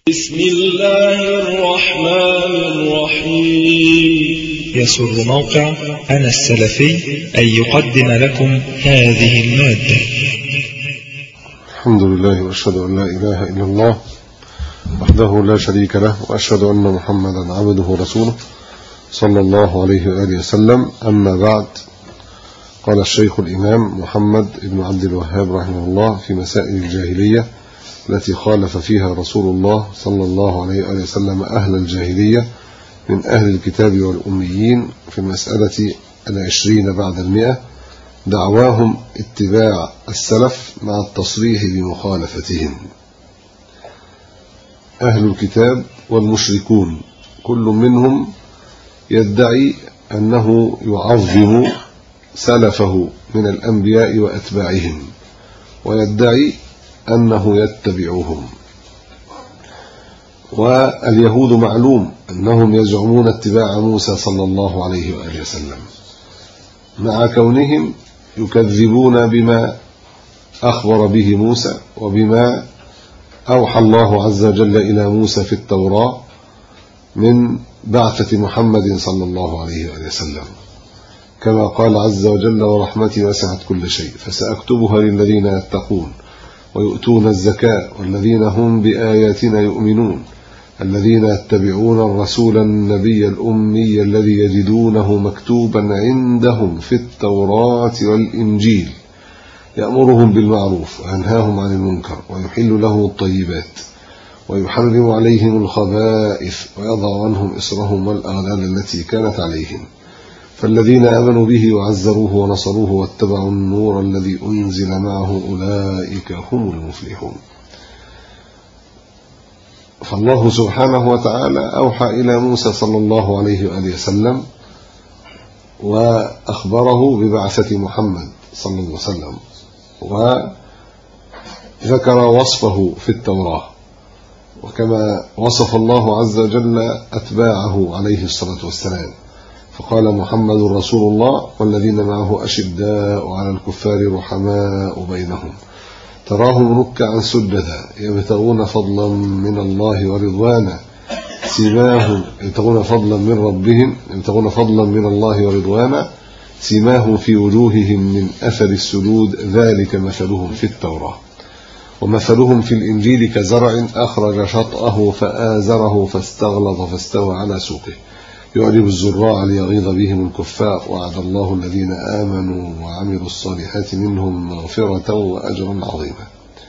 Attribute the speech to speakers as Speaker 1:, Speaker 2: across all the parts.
Speaker 1: بسم الله الرحمن الرحيم.
Speaker 2: يسر موقع أنا السلفي أن يقدم لكم هذه المادة.
Speaker 3: الحمد لله وأشهد أن لا إله إلا الله وحده لا شريك له، وأشهد أن محمدا عبده ورسوله صلى الله عليه وآله وسلم. أما بعد، قال الشيخ الإمام محمد بن عبد الوهاب رحمه الله في مسائل الجاهلية التي خالف فيها رسول الله صلى الله عليه وآله وسلم أهل الجاهلية من أهل الكتاب والأميين في المسألة 20 بعد 100، دعواهم اتباع السلف مع التصريح بمخالفتهم. أهل الكتاب والمشركون كل منهم يدعي أنه يعظم سلفه من الأنبياء وأتباعهم، ويدعي أنه يتبعهم. واليهود معلوم أنهم يزعمون اتباع موسى صلى الله عليه وآله وسلم، مع كونهم يكذبون بما أخبر به موسى وبما أوحى الله عز وجل إلى موسى في التوراة من بعثة محمد صلى الله عليه وآله وسلم، كما قال عز وجل: ورحمتي وسعت كل شيء فسأكتبها للذين يتقون ويؤتون الزكاة والذين هم بآياتنا يؤمنون الذين يتبعون الرسول النبي الأمي الذي يجدونه مكتوبا عندهم في التوراة والإنجيل يأمرهم بالمعروف وينهاهم عن المنكر ويحل لهم الطيبات ويحرم عليهم الخبائث ويضع عنهم إصرهم والأغلال التي كانت عليهم. فالذين آمنوا به وعزروه ونصروه واتبعوا النور الذي أنزل معه أولئك هم المفلحون. فالله سبحانه وتعالى أوحى إلى موسى صلى الله عليه وآله وسلم وأخبره ببعثة محمد صلى الله عليه وسلم، وذكر وصفه في التوراة، وكما وصف الله عز وجل أتباعه عليه الصلاة والسلام، فقال: محمد رسول الله والذين معه أشداء على الكفار رحماء بينهم تراهم ركعا سجدا يبتغون فضلا من الله ورضوانا سيماهم يبتغون فضلا من ربهم يبتغون فضلا من الله ورضوانا سيماهم في وجوههم من أثر السجود ذلك مثلهم في التوراة ومثلهم في الإنجيل كزرع أخرج شطأه فآزره فاستغلظ فاستوى على سوقه يعجب الزراع ليغيظ بهم الكفار وعد الله الذين آمنوا وعملوا الصالحات منهم مغفرة وأجرا عظيما.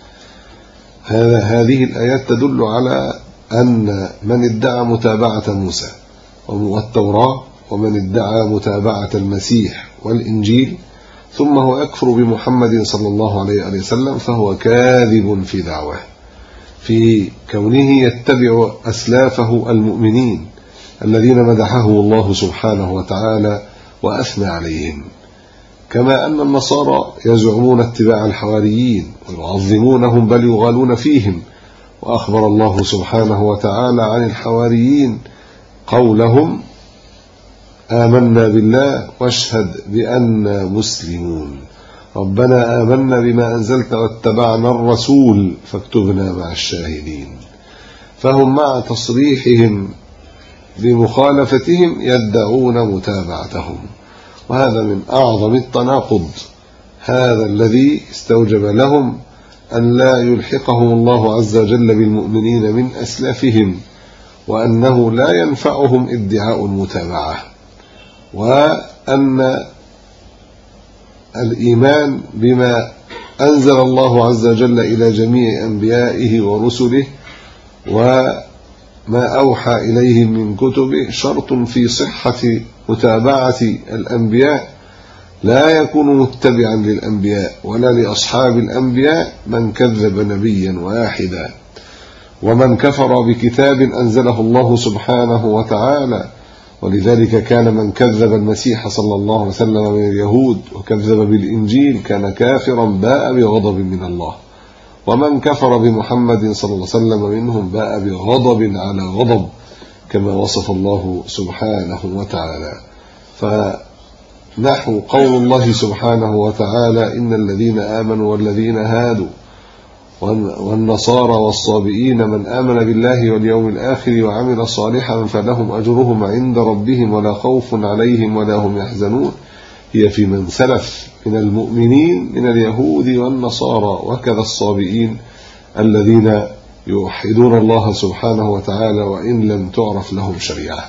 Speaker 3: هذه الآيات تدل على أن من ادعى متابعة موسى والتوراة ومن ادعى متابعة المسيح والإنجيل ثم هو يكفر بمحمد صلى الله عليه وسلم فهو كاذب في دعواه، في كونه يتبع أسلافه المؤمنين الذين مدحهم الله سبحانه وتعالى وأثنى عليهم. كما أن النصارى يزعمون اتباع الحواريين ويعظمونهم بل يغالون فيهم، وأخبر الله سبحانه وتعالى عن الحواريين قولهم: آمنا بالله واشهد بأننا مسلمون ربنا آمنا بما أنزلت واتبعنا الرسول فاكتبنا مع الشاهدين. فهم مع تصريحهم بمخالفتهم يدعون متابعتهم، وهذا من أعظم التناقض، هذا الذي استوجب لهم أن لا يلحقهم الله عز وجل بالمؤمنين من أسلافهم، وأنه لا ينفعهم ادعاء المتابعة، وأن الإيمان بما أنزل الله عز وجل إلى جميع أنبيائه ورسله وما أوحى إليهم من كتبه شرط في صحة متابعة الأنبياء، لا يكون متبعا للأنبياء ولا لأصحاب الأنبياء من كذب نبيا واحدا ومن كفر بكتاب أنزله الله سبحانه وتعالى. ولذلك كان من كذب المسيح صلى الله عليه وسلم من اليهود وكذب بالإنجيل كان كافرا باء بغضب من الله، ومن كفر بمحمد صلى الله عليه وسلم منهم باء بغضب على غضب، كما وصف الله سبحانه وتعالى. فنحو قول الله سبحانه وتعالى: إن الذين آمنوا والذين هادوا والنصارى والصابئين من آمن بالله واليوم الآخر وعمل صالحا فلهم أجرهم عند ربهم ولا خوف عليهم ولا هم يحزنون هي في من سلف من المؤمنين من اليهود والنصارى وكذا الصابئين الذين يوحدون الله سبحانه وتعالى وإن لم تعرف لهم شريعة،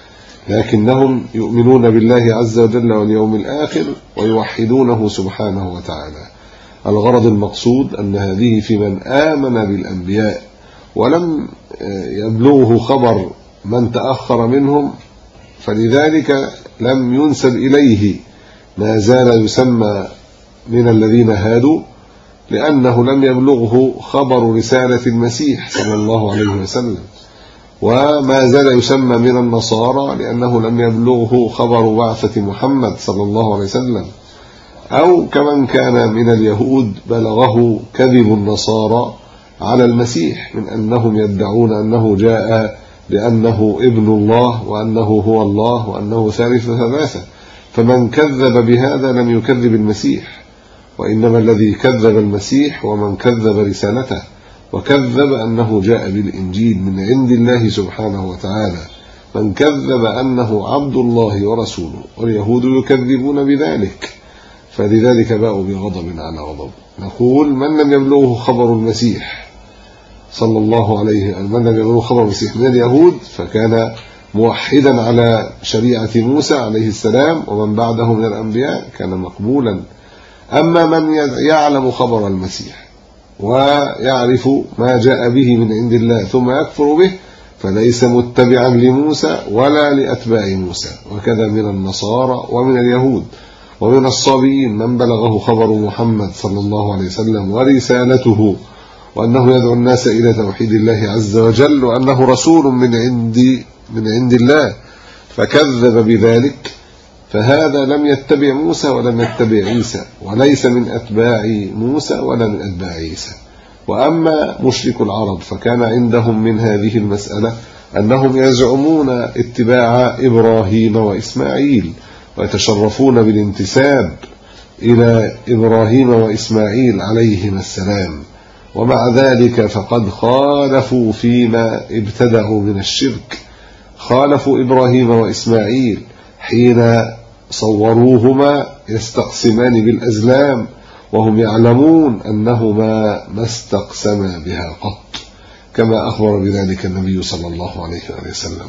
Speaker 3: لكنهم يؤمنون بالله عز وجل واليوم الآخر ويوحدونه سبحانه وتعالى. الغرض المقصود أن هذه في من آمن بالأنبياء ولم يبلغه خبر من تأخر منهم، فلذلك لم ينسب إليه، ما زال يسمى من الذين هادوا لأنه لم يبلغه خبر رسالة المسيح صلى الله عليه وسلم، وما زال يسمى من النصارى لأنه لم يبلغه خبر بعثة محمد صلى الله عليه وسلم، أو كمن كان من اليهود بلغه كذب النصارى على المسيح من أنهم يدعون أنه جاء بأنه ابن الله وأنه هو الله وأنه ثالث ثلاثة، فمن كذب بهذا لم يكذب المسيح، وإنما الذي كذب المسيح ومن كذب رسالته وكذب أنه جاء بالإنجيل من عند الله سبحانه وتعالى، من كذب أنه عبد الله ورسوله، واليهود يكذبون بذلك، فلذلك باءوا بغضب على غضب. نقول من لم يبلغه خبر المسيح صلى الله عليه وسلم، من لم يبلغه خبر المسيح من اليهود فكان موحدا على شريعة موسى عليه السلام، ومن بعده من الأنبياء كان مقبولا. أما من يعلم خبر المسيح ويعرف ما جاء به من عند الله ثم يكفر به فليس متبعا لموسى ولا لأتباع موسى، وكذا من النصارى ومن اليهود ومن الصابئين من بلغه خبر محمد صلى الله عليه وسلم ورسالته وأنه يدعو الناس إلى توحيد الله عز وجل وأنه رسول من عند الله فكذب بذلك، فهذا لم يتبع موسى ولم يتبع عيسى، وليس من أتباع موسى ولا من أتباع عيسى. وأما مشرك العرب فكان عندهم من هذه المسألة أنهم يزعمون اتباع إبراهيم وإسماعيل ويتشرفون بالانتساب إلى إبراهيم وإسماعيل عليهما السلام، ومع ذلك فقد خالفوا فيما ابتدعوا من الشرك، خالفوا إبراهيم وإسماعيل حين صوروهما يستقسمان بالأزلام وهم يعلمون أنهما ما استقسما بها قط، كما أخبر بذلك النبي صلى الله عليه وسلم.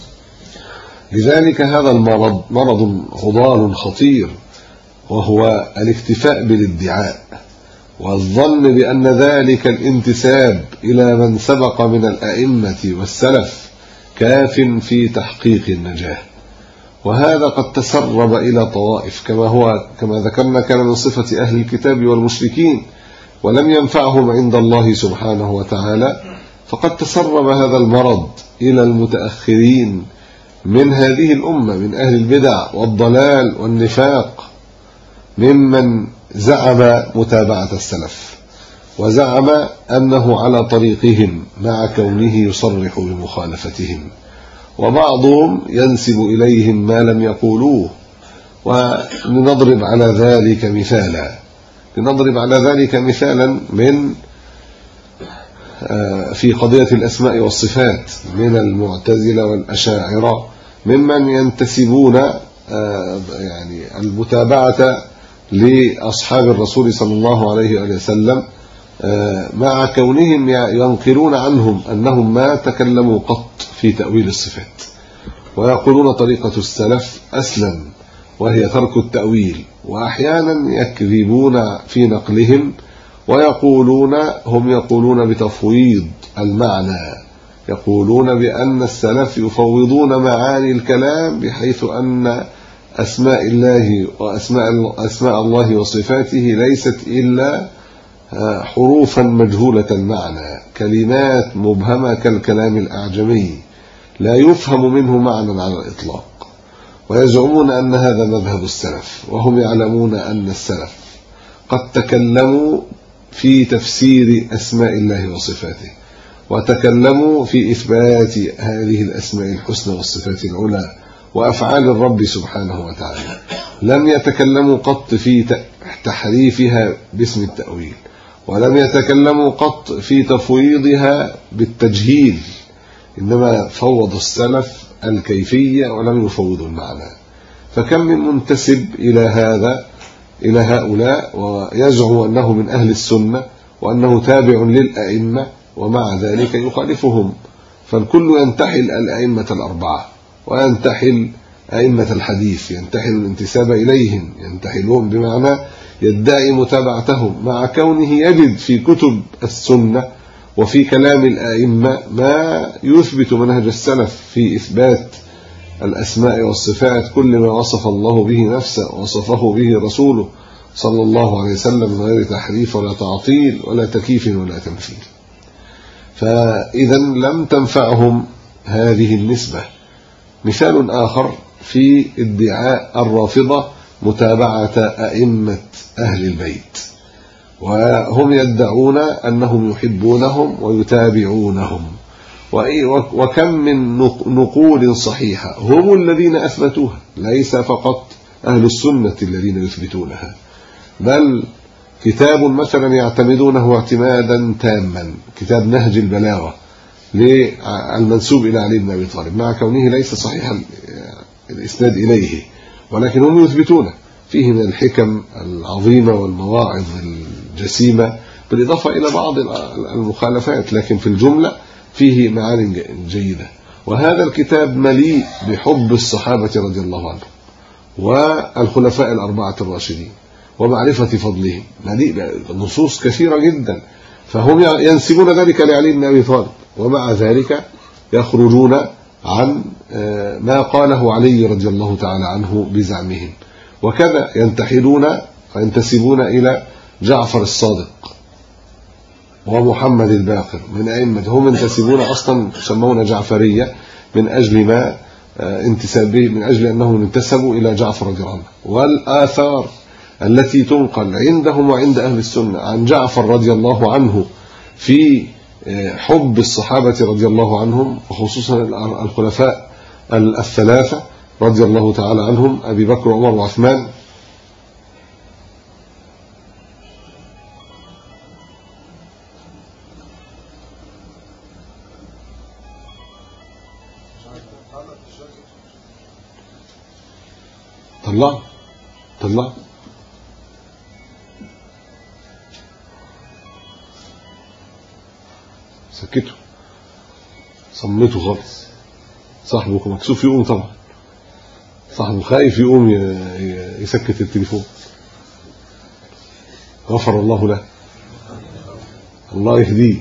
Speaker 3: لذلك هذا المرض مرض غضال خطير، وهو الاكتفاء بالادعاء والظن بأن ذلك الانتساب إلى من سبق من الأئمة والسلف كاف في تحقيق النجاة. وهذا قد تسرب إلى طوائف كما ذكرنا كان من صفة أهل الكتاب والمشركين، ولم ينفعهم عند الله سبحانه وتعالى، فقد تسرب هذا المرض إلى المتأخرين من هذه الأمة من أهل البدع والضلال والنفاق، ممن زعم متابعة السلف وزعم أنه على طريقهم مع كونه يصرح بمخالفتهم، وبعضهم ينسب إليهم ما لم يقولوه. ولنضرب على ذلك مثالا من في قضية الأسماء والصفات من المعتزلة والأشاعرة ممن ينتسبون يعني المتابعة لأصحاب الرسول صلى الله عليه وسلم، مع كونهم ينقلون عنهم أنهم ما تكلموا قط في تأويل الصفات، ويقولون طريقة السلف أسلم وهي ترك التأويل، وأحيانا يكذبون في نقلهم هم يقولون بتفويض المعنى، يقولون بأن السلف يفوضون معاني الكلام بحيث أن أسماء الله وأسماء الله وصفاته ليست إلا حروفا مجهولة المعنى، كلمات مبهمة كالكلام الأعجمي لا يفهم منه معنى على الإطلاق، ويزعمون أن هذا مذهب السلف، وهم يعلمون أن السلف قد تكلموا في تفسير أسماء الله وصفاته، وتكلموا في إثبات هذه الأسماء الحسنى والصفات العلى وأفعال الرب سبحانه وتعالى، لم يتكلموا قط في تحريفها باسم التأويل، ولم يتكلموا قط في تفويضها بالتجهيل، إنما فوض السلف الكيفية ولم يفوضوا المعنى. فكم من منتسب إلى هؤلاء ويزعم أنه من أهل السنة وأنه تابع للأئمة، ومع ذلك يخالفهم. فالكل ينتحل الأئمة الأربعة وينتحل أئمة الحديث، ينتحل الانتساب إليهم، ينتحلهم بمعنى يدعي متابعتهم، مع كونه يجد في كتب السنة وفي كلام الأئمة ما يثبت منهج السلف في إثبات الأسماء والصفات، كل ما وصف الله به نفسه وصفه به رسوله صلى الله عليه وسلم من غير تحريف ولا تعطيل ولا تكييف ولا تمثيل. فإذا لم تنفعهم هذه النسبة. مثال آخر في ادعاء الرافضة متابعة أئمة أهل البيت، وهم يدعون أنهم يحبونهم ويتابعونهم، وكم من نقول صحيحة هم الذين أثبتوها، ليس فقط أهل السنة الذين يثبتونها، بل كتاب مثلا يعتمدونه اعتمادا تاما، كتاب نهج البلاغة للمنسوب إلى علي بن أبي طالب، مع كونه ليس صحيح الإسناد إليه، ولكن هم يثبتونه، فيه من الحكم العظيمة والمواعظ الجسيمة، بالإضافة إلى بعض المخالفات، لكن في الجملة فيه معاني جيدة. وهذا الكتاب مليء بحب الصحابة رضي الله عنهم والخلفاء الأربعة الراشدين ومعرفة فضلهم، مليء بنصوص كثيرة جدا، فهم ينسبون ذلك لعلي بن أبي طالب، ومع ذلك يخرجون عن ما قاله علي رضي الله تعالى عنه بزعمهم. وكذا ينتحلون وينتسبون إلى جعفر الصادق ومحمد الباقر من أئمة، هم ينتسبون أصلا يسمون جعفرية من أجل ما انتسابه، من أجل أنهم انتسبوا إلى جعفر رضي الله عنه. والآثار التي تنقل عندهم وعند أهل السنة عن جعفر رضي الله عنه في حب الصحابة رضي الله عنهم، وخصوصا الخلفاء الثلاثة رضي الله تعالى عنهم، أبي بكر وعمر وعثمان، طلع سكته، صمته خالص، صاحبه مكسوف يقوم، طبعا صاحبه خايف يقوم يسكت التليفون، غفر الله له، الله يهديه.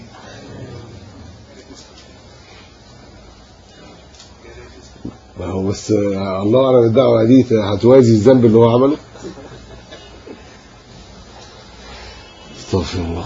Speaker 3: ما هو بس الله أعلم الدعوة دي هتوازي الذنب اللي هو عمله، استغفر الله.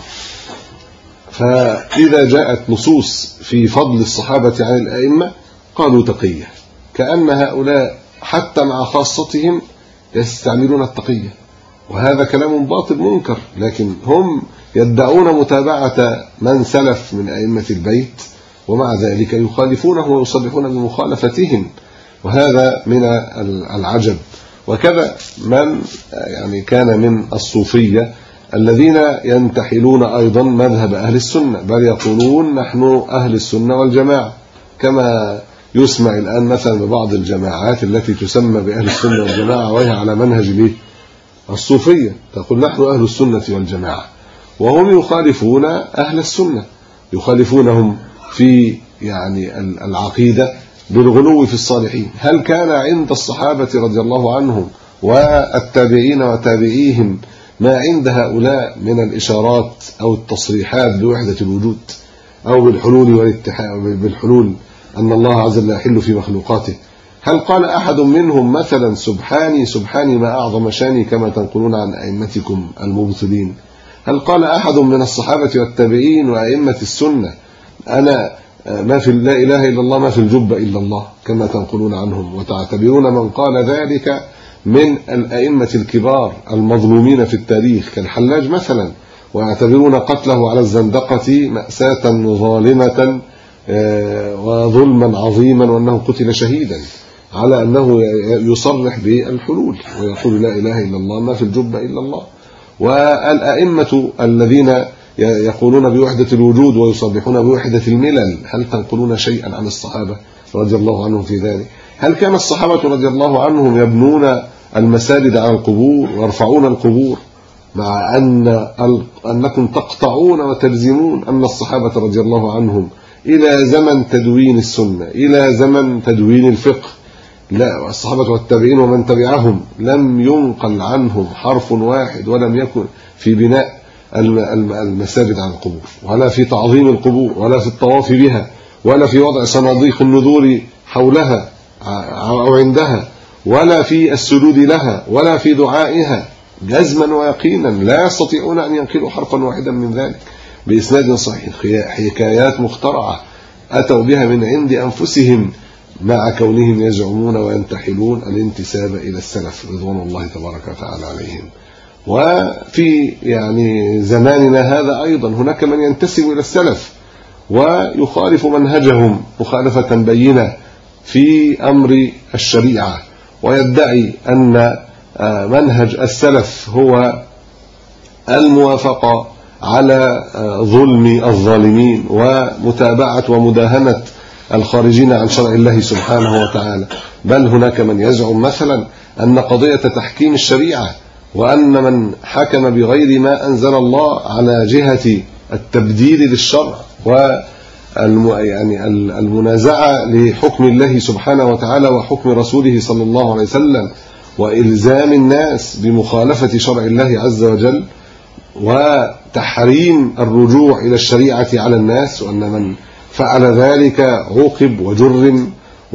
Speaker 3: فإذا جاءت نصوص في فضل الصحابة عن الأئمة قالوا تقية، كأن هؤلاء حتى مع خاصتهم يستعملون التقية، وهذا كلام باطل منكر، لكن هم يدعون متابعة من سلف من أئمة البيت، ومع ذلك يخالفونه ويصرحون بمخالفتهم، وهذا من العجب. وكذا من يعني كان من الصوفية الذين ينتحلون أيضا مذهب أهل السنة، بل يقولون نحن أهل السنة والجماعة، كما يسمع الآن مثلا ببعض الجماعات التي تسمى بأهل السنة والجماعة وهي على منهج الصوفية، تقول نحن أهل السنة والجماعة، وهم يخالفون أهل السنة، يخالفونهم في يعني العقيدة بالغلو في الصالحين. هل كان عند الصحابة رضي الله عنهم والتابعين وتابعيهم ما عند هؤلاء من الإشارات أو التصريحات بوحدة الوجود أو بالحلول والاتحاد، بالحلول أن الله عز وجل يحل في مخلوقاته؟ هل قال أحد منهم مثلا سبحاني سبحاني ما أعظم شاني كما تنقلون عن أئمتكم المبطلين؟ هل قال أحد من الصحابة والتابعين وأئمة السنة أنا ما في لا إله إلا الله ما في الجب إلا الله كما تنقلون عنهم، وتعتبرون من قال ذلك من الأئمة الكبار المظلومين في التاريخ كالحلاج مثلا، ويعتبرون قتله على الزندقة مأساة ظالمة وظلما عظيما، وأنه قتل شهيدا، على أنه يصرح بالحلول ويقول لا إله إلا الله ما في الجب إلا الله. والأئمة الذين يقولون بوحدة الوجود ويصرحون بوحدة الملل، هل تنقلون شيئا عن الصحابة رضي الله عنهم في ذلك؟ هل كان الصحابة رضي الله عنهم يبنون المساجد على القبور ويرفعون القبور، مع أنكم تقطعون وتلزمون أن الصحابة رضي الله عنهم إلى زمن تدوين السنة، إلى زمن تدوين الفقه، لا، الصحابة والتابعين ومن تبعهم لم ينقل عنهم حرف واحد، ولم يكن في بناء المساجد على القبور، ولا في تعظيم القبور، ولا في الطواف بها، ولا في وضع صناديق النذور حولها أو عندها، ولا في السجود لها، ولا في دعائها، جزما ويقينا لا يستطيعون أن ينقلوا حرفا واحدا من ذلك بإسناد صحيح. حكايات مخترعة أتوا بها من عند أنفسهم، مع كونهم يزعمون وينتحلون الانتساب إلى السلف رضوان الله تبارك وتعالى عليهم. وفي زماننا هذا أيضا هناك من ينتسب إلى السلف ويخالف منهجهم مخالفة بينة في أمر الشريعة، ويدعي أن منهج السلف هو الموافقة على ظلم الظالمين ومتابعة ومداهنة الخارجين عن شرع الله سبحانه وتعالى. بل هناك من يزعم مثلا أن قضية تحكيم الشريعة، وأن من حكم بغير ما أنزل الله على جهة التبديل للشرع والمنازعة لحكم الله سبحانه وتعالى وحكم رسوله صلى الله عليه وسلم، وإلزام الناس بمخالفة شرع الله عز وجل، وتحريم الرجوع إلى الشريعة على الناس، وأن من فعل ذلك عوقب وجرم،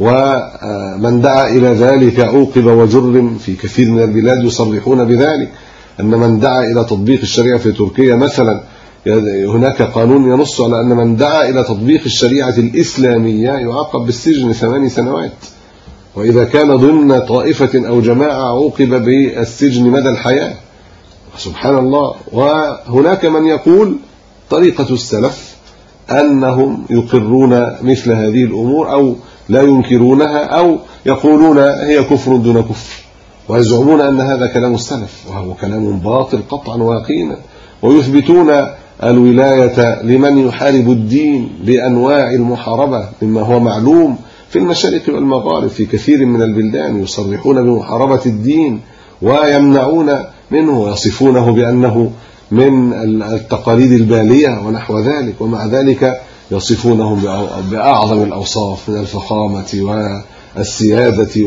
Speaker 3: ومن دعا إلى ذلك عوقب وجرم. في كثير من البلاد يصرحون بذلك، أن من دعا إلى تطبيق الشريعة في تركيا مثلا، هناك قانون ينص على أن من دعا إلى تطبيق الشريعة الإسلامية يعاقب بالسجن 8 سنوات، وإذا كان ضمن طائفة أو جماعة عوقب بالسجن مدى الحياة. سبحان الله. وهناك من يقول طريقة السلف أنهم يقرون مثل هذه الأمور أو لا ينكرونها، أو يقولون هي كفر دون كفر، ويزعمون أن هذا كلام السلف، وهو كلام باطل قطعا ويقينا، ويثبتون الولاية لمن يحارب الدين بأنواع المحاربة، مما هو معلوم في المشارق والمغارب. في كثير من البلدان يصرحون بمحاربة الدين ويمنعون منه، ويصفونه بأنه من التقاليد البالية ونحو ذلك، ومع ذلك يصفونهم بأعظم الأوصاف من الفخامة والسيادة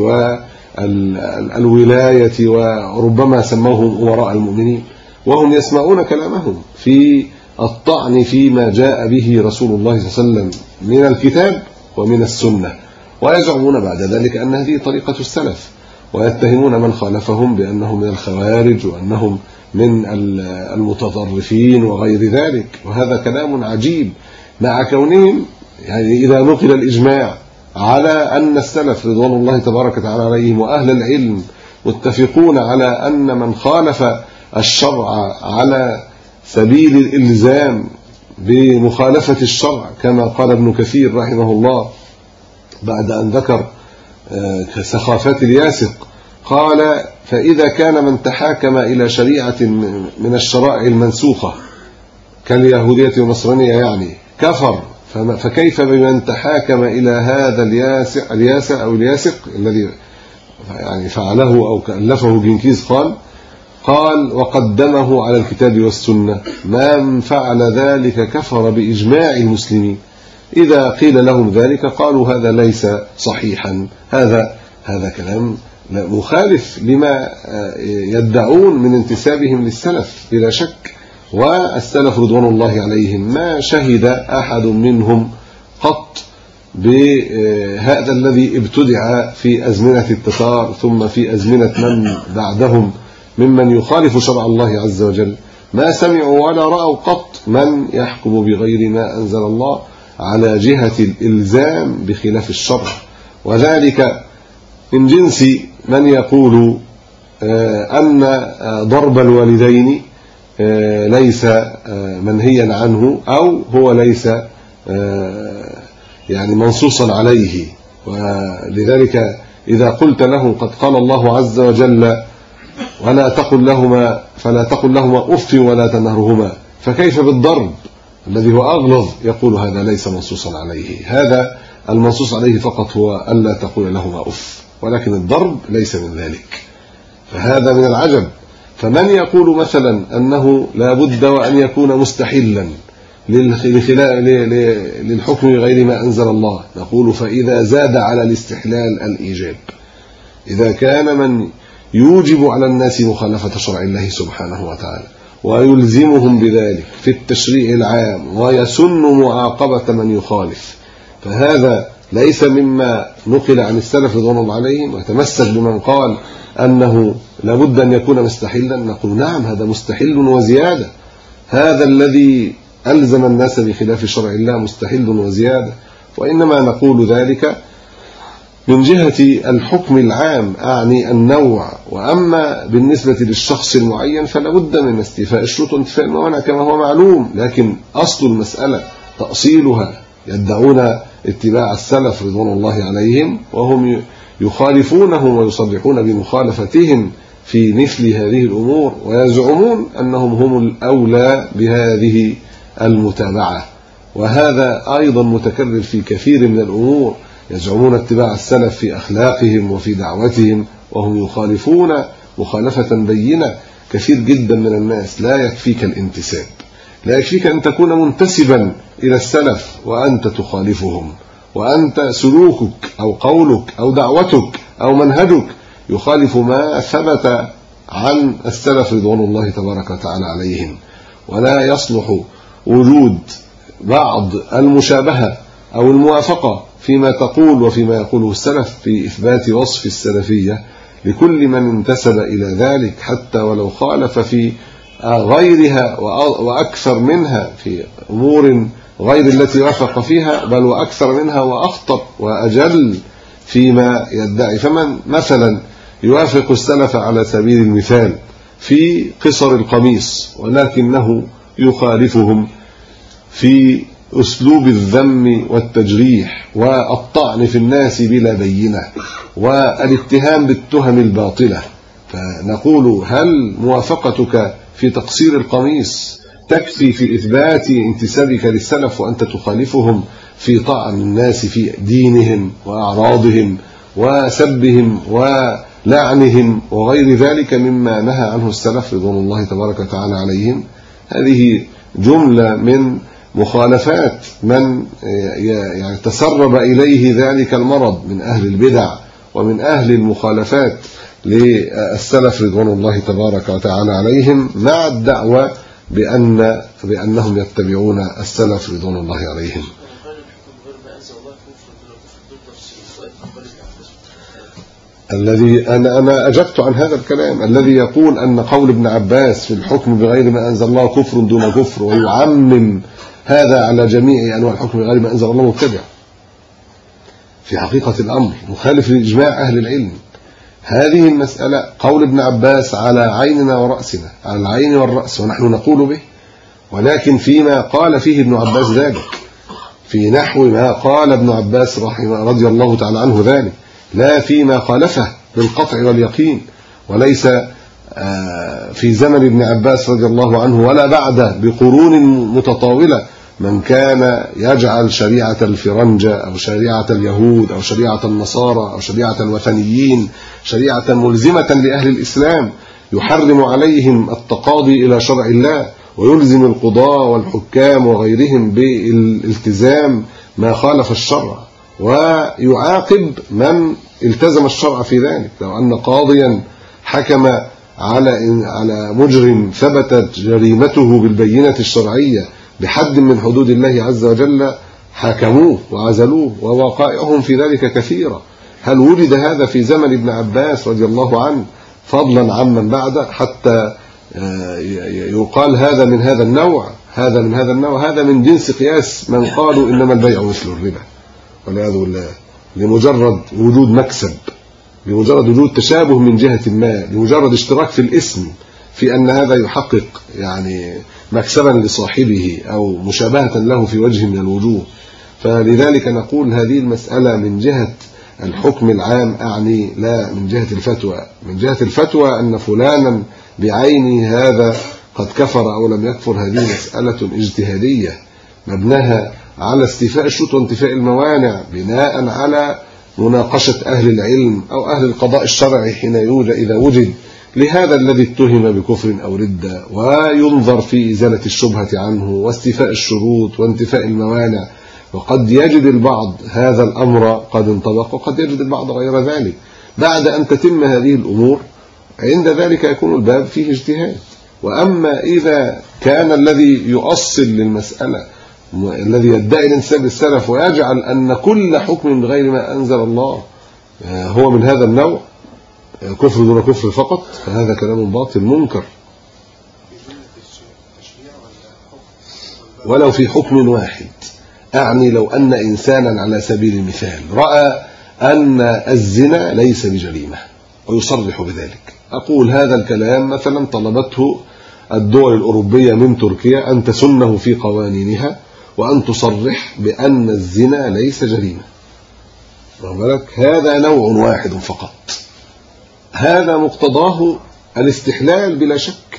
Speaker 3: والولاية، وربما سموهم أمراء المؤمنين، وهم يسمعون كلامهم في الطعن فيما جاء به رسول الله صلى الله عليه وسلم من الكتاب ومن السنة، ويزعمون بعد ذلك أن هذه طريقة السلف، ويتهمون من خالفهم بأنهم من الخوارج وأنهم من المتطرفين وغير ذلك. وهذا كلام عجيب، مع كونهم إذا نقل الإجماع على أن السلف رضوان الله تبارك وتعالى عليهم وأهل العلم متفقون على أن من خالف الشرع على سبيل الإلزام بمخالفة الشرع، كما قال ابن كثير رحمه الله بعد أن ذكر سخافات الياسق، قال: فإذا كان من تحاكم إلى شريعة من الشرائع المنسوخة كاليهودية والنصرانية كفر، فكيف بمن تحاكم إلى هذا الياسق الذي فعله أو كلفه جنكيز خان، قال: وقدمه على الكتاب والسنة، من فعل ذلك كفر بإجماع المسلمين. إذا قيل لهم ذلك قالوا هذا ليس صحيحا، هذا كلام مخالف لما يدعون من انتسابهم للسلف بلا شك. والسلف رضوان الله عليهم ما شهد أحد منهم قط بهذا الذي ابتدع في أزمنة التتار ثم في أزمنة من بعدهم ممن يخالف شرع الله عز وجل، ما سمعوا ولا رأوا قط من يحكم بغير ما أنزل الله على جهة الإلزام بخلاف الشرع. وذلك من جنس من يقول أن ضرب الوالدين ليس منهيا عنه، أو هو ليس منصوصا عليه. ولذلك إذا قلت له قد قال الله عز وجل: فلا تقل لهما أف ولا تنهرهما، فكيف بالضرب الذي هو أغلظ؟ يقول هذا ليس منصوصا عليه، هذا المنصوص عليه فقط هو ألا تقول لهما أف، ولكن الضرب ليس من ذلك. فهذا من العجب. فمن يقول مثلا أنه لا بد وأن يكون مستحلا للحكم غير ما أنزل الله، نقول فإذا زاد على الاستحلال الإيجاب، إذا كان من يوجب على الناس مخالفة شرع الله سبحانه وتعالى ويلزمهم بذلك في التشريع العام ويسن معاقبة من يخالف، فهذا ليس مما نقل عن السلف رضوان الله عليهم، ويتمسك بمن قال أنه لابد أن يكون مستحلا. نقول نعم، هذا مستحل وزيادة، هذا الذي ألزم الناس بخلاف شرع الله مستحل وزيادة. وإنما نقول ذلك من جهة الحكم العام، أعني النوع، وأما بالنسبة للشخص المعين فلا بد من استيفاء الشروط وانتفاء الموانع كما هو معلوم. لكن أصل المسألة تأصيلها يدعون اتباع السلف رضوان الله عليهم، وهم يخالفونهم ويصرحون بمخالفتهم في مثل هذه الأمور، ويزعمون أنهم هم الأولى بهذه المتابعة. وهذا أيضا متكرر في كثير من الأمور، يزعمون اتباع السلف في أخلاقهم وفي دعوتهم، وهم يخالفون مخالفة بينة. كثير جدا من الناس لا يكفيك الانتساب، لا يكفيك أن تكون منتسبا إلى السلف وأنت تخالفهم، وأنت سلوكك أو قولك أو دعوتك أو منهجك يخالف ما ثبت عن السلف رضوان الله تبارك وتعالى عليهم. ولا يصلح وجود بعض المشابهة أو الموافقة فيما تقول وفيما يقوله السلف في إثبات وصف السلفية لكل من انتسب إلى ذلك، حتى ولو خالف في غيرها وأكثر منها في أمور غير التي وافق فيها، بل وأكثر منها وأخطر وأجل فيما يدعي. فمن مثلا يوافق السلف على سبيل المثال في قصر القميص، ولكنه يخالفهم في أسلوب الذم والتجريح والطعن في الناس بلا بينة والاتهام بالتهم الباطلة، فنقول هل موافقتك في تقصير القميص تكفي في إثبات انتسابك للسلف وأنت تخالفهم في طعن الناس في دينهم وأعراضهم وسبهم ولعنهم وغير ذلك مما نهى عنه السلف رضوان الله تبارك وتعالى عليهم؟ هذه جملة من مخالفات من يعني تسرب إليه ذلك المرض من أهل البدع ومن أهل المخالفات للسلف رضوان الله تبارك وتعالى عليهم، مع الدعوة بأنهم يتبعون السلف رضوان الله عليهم. الذي أنا أجبت عن هذا الكلام، الذي يقول أن قول ابن عباس في الحكم بغير ما أنزل الله كفر دون كفر، ويعمم هذا على جميع أنواع الحكم بغير ما أنزل الله، مبتدع في حقيقة الأمر، مخالف لإجماع أهل العلم. هذه المسألة قول ابن عباس على عيننا ورأسنا، على العين والرأس، ونحن نقول به، ولكن فيما قال فيه ابن عباس ذلك، في نحو ما قال ابن عباس رضي الله تعالى عنه ذلك، لا فيما خالفه بالقطع واليقين. وليس في زمن ابن عباس رضي الله عنه ولا بعد بقرون متطاولة من كان يجعل شريعة الفرنجة أو شريعة اليهود أو شريعة النصارى أو شريعة الوثنيين شريعة ملزمة لأهل الإسلام، يحرم عليهم التقاضي إلى شرع الله، ويلزم القضاة والحكام وغيرهم بالالتزام ما خالف الشرع، ويعاقب من التزم الشرع في ذلك. لو أن قاضيا حكم على مجرم ثبتت جريمته بالبينة الشرعية بحد من حدود الله عز وجل، حكموه وعزلوه، ووقائعهم في ذلك كثيرة. هل وجد هذا في زمن ابن عباس رضي الله عنه، فضلا عمن بعده، حتى يقال هذا من هذا النوع، هذا من هذا النوع، هذا من جنس قياس من قالوا إنما البيع مثل الربا والعياذ بالله، لمجرد وجود مكسب، لمجرد وجود تشابه من جهة ما، لمجرد اشتراك في الاسم في أن هذا يحقق يعني مكسبا لصاحبه أو مشابهة له في وجه من الوجوه. فلذلك نقول هذه المسألة من جهة الحكم العام، أعني لا من جهة الفتوى. من جهة الفتوى أن فلانا بعينه هذا قد كفر أو لم يكفر، هذه مسألة اجتهادية مبناها على استيفاء الشروط وانتفاء الموانع، بناء على مناقشة أهل العلم أو أهل القضاء الشرعي حين إذا وجد لهذا الذي اتهم بكفر أو ردة، وينظر في إزالة الشبهة عنه واستيفاء الشروط وانتفاء الموانع. وقد يجد البعض هذا الأمر قد انطبق، وقد يجد البعض غير ذلك. بعد أن تتم هذه الأمور عند ذلك يكون الباب فيه اجتهاد. وأما إذا كان الذي يؤصل للمسألة الذي يدعي الانساب بالسلف ويجعل أن كل حكم بغير ما أنزل الله هو من هذا النوع، كفر دون كفر فقط، فهذا كلام باطل منكر. ولو في حكم واحد، أعني لو أن إنسانا على سبيل المثال رأى أن الزنا ليس بجريمة ويصرح بذلك، أقول هذا الكلام مثلا طلبته الدول الأوروبية من تركيا أن تسنه في قوانينها وأن تصرح بأن الزنا ليس جريمة. هذا نوع واحد فقط، هذا مقتضاه الاستحلال بلا شك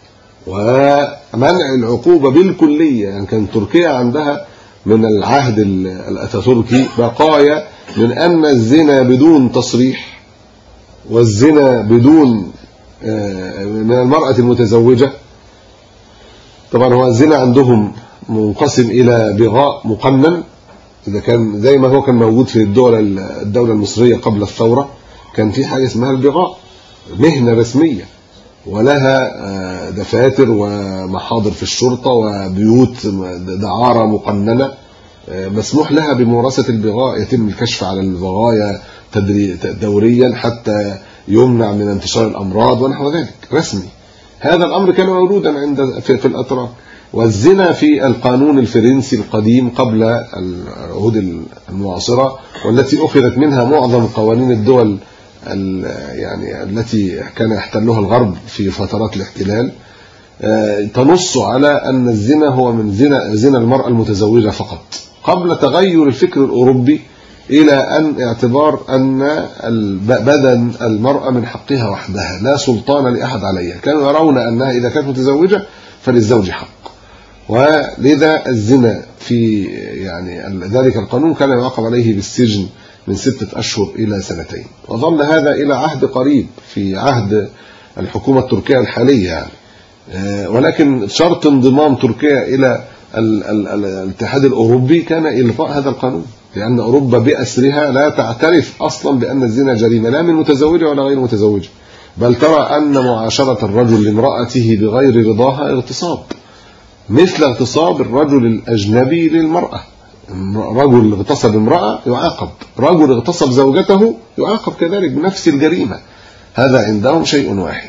Speaker 3: ومنع العقوبة بالكلية. يعني كان تركيا عندها من العهد الأتاتوركي بقايا من أن الزنا بدون تصريح والزنا بدون من المرأة المتزوجة. طبعا هو الزنا عندهم منقسم إلى بغاء مقنن، إذا كان زي ما هو كان موجود في الدولة المصرية قبل الثورة، كان في حاجة اسمها البغاء، مهنة رسمية ولها دفاتر ومحاضر في الشرطة وبيوت دعارة مقننة مسموح لها بممارسة البغاء، يتم الكشف على البغايا دوريا حتى يمنع من انتشار الأمراض ونحو ذلك، رسمي. هذا الأمر كان موجودا في الأتراك. والزنا في القانون الفرنسي القديم قبل العهود المعاصرة، والتي أخذت منها معظم قوانين الدول يعني التي كان يحتلها الغرب في فترات الاحتلال، تنص على أن الزنا هو من زنا المرأة المتزوجة فقط، قبل تغير الفكر الأوروبي إلى أن اعتبار أن بدن المرأة من حقها وحدها لا سلطان لأحد عليها. كانوا يرون أنها إذا كانت متزوجة فللزوج حق، ولذا الزنا في يعني ذلك القانون كان يعاقب عليه بالسجن من 6 أشهر إلى 2 سنين. وظل هذا إلى عهد قريب في عهد الحكومة التركية الحالية يعني. ولكن شرط انضمام تركيا إلى الاتحاد الأوروبي كان إلغاء هذا القانون، لأن أوروبا بأسرها لا تعترف أصلا بأن الزنا جريمة لا من متزوجة ولا غير متزوجة، بل ترى أن معاشرة الرجل لامرأته بغير رضاها اغتصاب، مثل اغتصاب الرجل الأجنبي للمرأة. رجل اغتصب امرأة يعاقب، رجل اغتصب زوجته يعاقب كذلك بنفس الجريمة. هذا عندهم شيء واحد.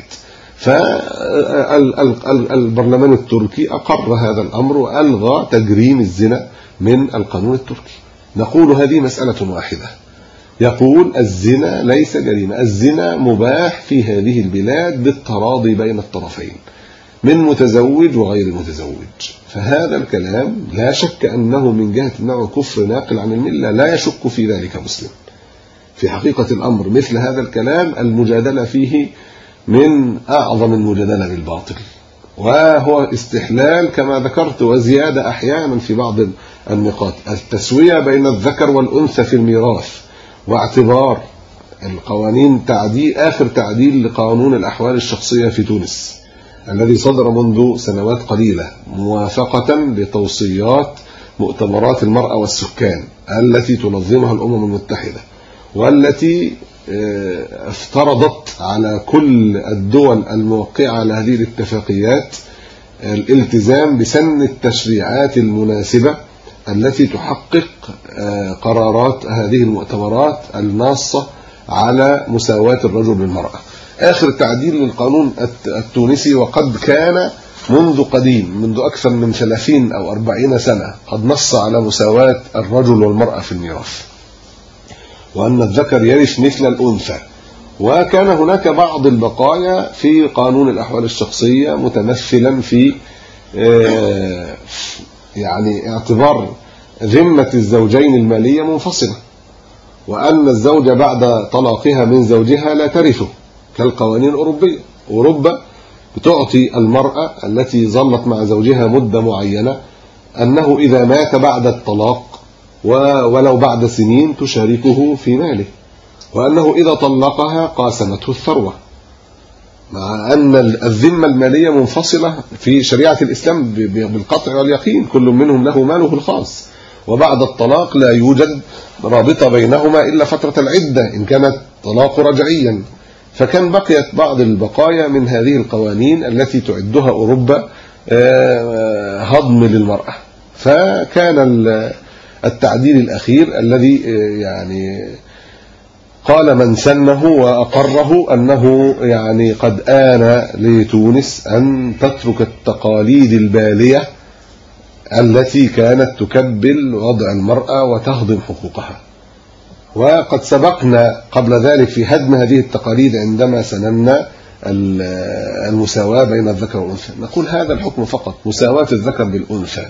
Speaker 3: فالبرلمان التركي أقر هذا الأمر وألغى تجريم الزنا من القانون التركي. نقول هذه مسألة واحدة، يقول الزنا ليس جريمة، الزنا مباح في هذه البلاد بالتراضي بين الطرفين من متزوج وغير متزوج. فهذا الكلام لا شك أنه من جهة النوع كفر ناقل عن الملة، لا يشك في ذلك مسلم. في حقيقة الأمر مثل هذا الكلام المجادلة فيه من أعظم المجادلة بالباطل، وهو استحلال كما ذكرت وزيادة أحيانا في بعض النقاط، التسوية بين الذكر والأنثى في الميراث، واعتبار القوانين آخر تعديل لقانون الأحوال الشخصية في تونس الذي صدر منذ سنوات قليلة موافقة لتوصيات مؤتمرات المرأة والسكان التي تنظمها الأمم المتحدة، والتي افترضت على كل الدول الموقعة على هذه الاتفاقيات الالتزام بسن التشريعات المناسبة التي تحقق قرارات هذه المؤتمرات الناصة على مساواة الرجل بالمرأة. آخر تعديل للقانون التونسي، وقد كان منذ قديم، منذ أكثر من 30 أو 40 سنة، قد نص على مساواة الرجل والمرأة في الميراث، وأن الذكر يرث مثل الأنثى. وكان هناك بعض البقايا في قانون الأحوال الشخصية متمثلا في يعني اعتبار ذمة الزوجين المالية منفصلة، وأن الزوجة بعد طلاقها من زوجها لا ترثه كالقوانين الأوروبية. أوروبا بتعطي المرأة التي ظلت مع زوجها مدة معينة أنه إذا مات بعد الطلاق ولو بعد سنين تشاركه في ماله، وأنه إذا طلقها قاسمته الثروة، مع أن الذمة المالية منفصلة في شريعة الإسلام بالقطع واليقين، كل منهم له ماله الخاص، وبعد الطلاق لا يوجد رابطة بينهما إلا فترة العدة إن كانت طلاق رجعيا. فكان بقيت بعض البقايا من هذه القوانين التي تعدها أوروبا هضم للمرأة. فكان التعديل الأخير الذي يعني قال من سنه وأقره أنه يعني قد آن لتونس أن تترك التقاليد البالية التي كانت تكبل وضع المرأة وتهضم حقوقها. وقد سبقنا قبل ذلك في هدم هذه التقاليد عندما سننا المساواة بين الذكر والأنثى. نقول هذا الحكم فقط، مساواة الذكر بالأنثى،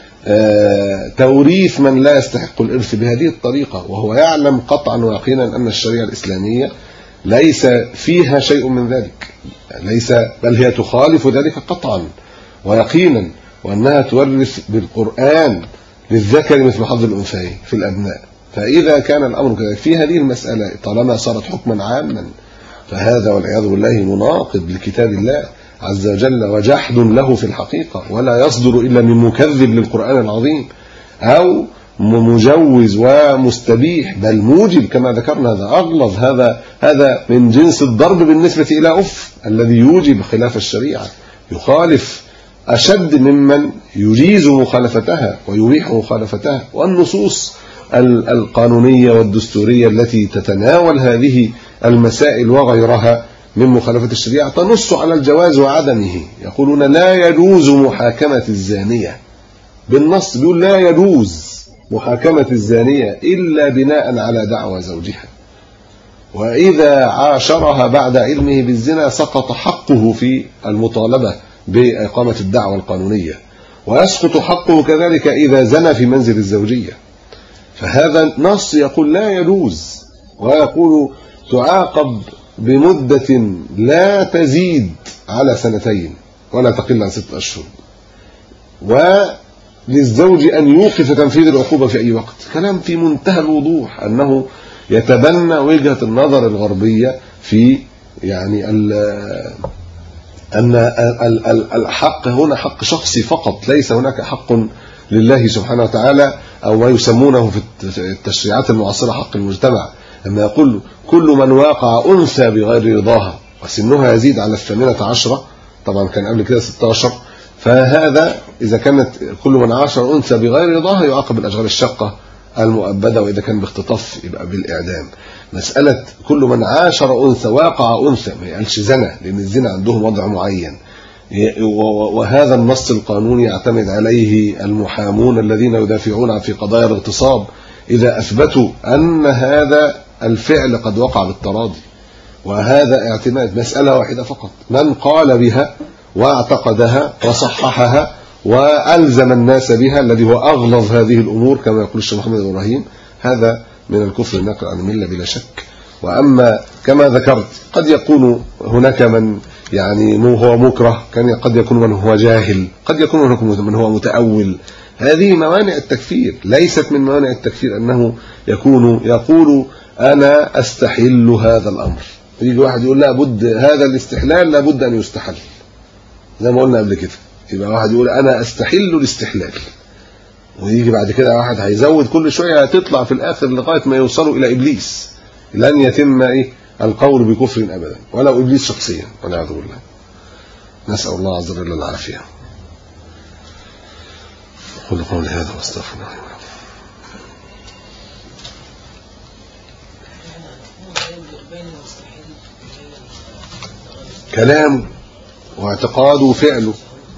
Speaker 3: توريث من لا يستحق الإرث بهذه الطريقة، وهو يعلم قطعا ويقينا أن الشريعة الإسلامية ليس فيها شيء من ذلك، بل هي تخالف ذلك قطعا ويقينا، وأنها تورث بالقرآن للذكر مثل حظ الأنثيين في الأبناء. فإذا كان الأمر كذلك في هذه المسألة طالما صارت حكما عاما، فهذا والعياذ بالله مناقض لكتاب الله عز وجل وجحد له في الحقيقة، ولا يصدر إلا من مكذب للقرآن العظيم أو مجوز ومستبيح، بل موجب كما ذكرنا. هذا أغلظ، هذا من جنس الضرب بالنسبة إلى الذي يوجب خلاف الشريعة، يخالف أشد ممن يجيز مخالفتها ويبيح مخالفتها. والنصوص القانونية والدستورية التي تتناول هذه المسائل وغيرها من مخالفة الشريعة تنص على الجواز وعدمه. يقولون لا يجوز محاكمة الزانية، بالنص بيقول لا يجوز محاكمة الزانية إلا بناء على دعوى زوجها، وإذا عاشرها بعد علمه بالزنا سقط حقه في المطالبة بإقامة الدعوى القانونية، ويسقط حقه كذلك إذا زنى في منزل الزوجية. فهذا نص يقول لا يجوز، ويقول تعاقب بمدة لا تزيد على 2 ولا تقل عن 6 أشهر، وللزوج أن يوقف تنفيذ العقوبة في أي وقت. كلام في منتهى الوضوح، أنه يتبنى وجهة النظر الغربية في يعني أن الحق هنا حق شخصي فقط، ليس هناك حق لله سبحانه وتعالى، أو ما يسمونه في التشريعات المعاصرة حق المجتمع. لما يقول كل من واقع أنثى بغير رضاها وسنها يزيد على 18، طبعا كان قبل كده 16، فهذا إذا كانت كل من عاشر أنثى بغير رضاها يعاقب بالأشغال الشقة المؤبدة، وإذا كان باختطاف يبقى بالإعدام. مسألة كل من عاشر أنثى واقع أنثى، ما يقالش زنا، لأن الزنا عندهم وضع معين، وهذا النص القانوني يعتمد عليه المحامون الذين يدافعون في قضايا الاغتصاب إذا أثبتوا أن هذا الفعل قد وقع بالتراضي. وهذا اعتماد مسألة واحدة فقط، من قال بها واعتقدها وصححها وألزم الناس بها، الذي هو أغلظ هذه الأمور كما يقول الشيخ محمد إبراهيم، هذا من الكفر الناقل عن الملة بلا شك. وأما كما ذكرت قد يكون هناك من يعني هو مكره، قد يكون من هو جاهل، قد يكون هناك من هو متأول. هذه موانع التكفير، ليست من موانع التكفير أنه يقول أنا أستحل هذا الأمر. يجي واحد يقول لابد هذا الاستحلال لابد أن يستحل، زي ما قلنا قبل كده. يبقى واحد يقول أنا أستحل الاستحلال، ويجي بعد كده واحد هيزود كل شوية، هتطلع في الآخر لغاية ما يوصلوا إلى إبليس. لن يتم القول بكفر أبدا، ولو إبليس شخصيا والعياذ بالله. نسأل الله عز وجل العافية. قل قولي هذا واستغفر الله. كلامه واعتقاده وفعله،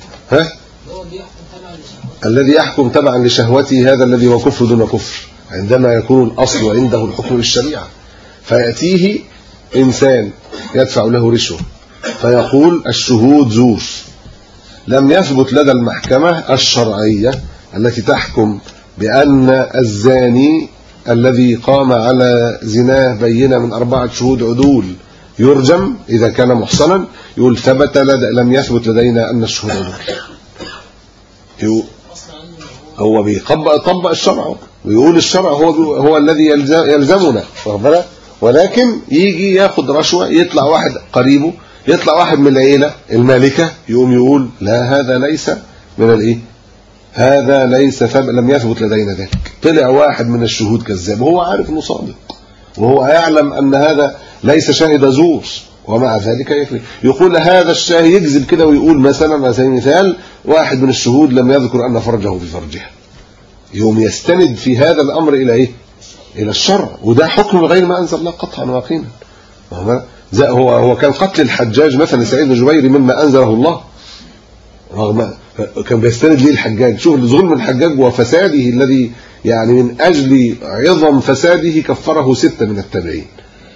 Speaker 3: الذي يحكم تبعا لشهوته، هذا الذي هو كفر دون كفر، عندما يكون الأصل عنده الحكم بالشريعة. فيأتيه إنسان يدفع له رشوة فيقول الشهود زور، لم يثبت لدى المحكمة الشرعية التي تحكم بأن الزاني الذي قام على زناه بينة من 4 شهود عدول يرجم إذا كان محصنا، يقول ثبت لم يثبت لدينا أن الشهود دول. هو بيطبق الشرع ويقول الشرع هو الذي يلزمنا، ولكن يجي ياخد رشوة، يطلع واحد قريبه، يطلع واحد من العيلة المالكة يقوم يقول لا هذا ليس من الايه، هذا ليس لم يثبت لدينا ذلك. طلع واحد من الشهود كذاب وهو عارف انه صادق وهو يعلم ان هذا ليس شاهد زور، ومع ذلك يقول هذا الشاهد يكذب كده ويقول مثلا على سبيل المثال واحد من الشهود لم يذكر ان فرجه في فرجها، يوم يستند في هذا الامر الى ايه؟ الى الشرع، وده حكم غير ما انزل الله قطعا ويقينا. هو كان قتل الحجاج مثلا سعيد بن جبير مما انزله الله، رغم كان بيستند ليه الحجاج. شوف ظلم الحجاج وفساده الذي يعني من اجل عظم فساده كفره 6 من التابعين،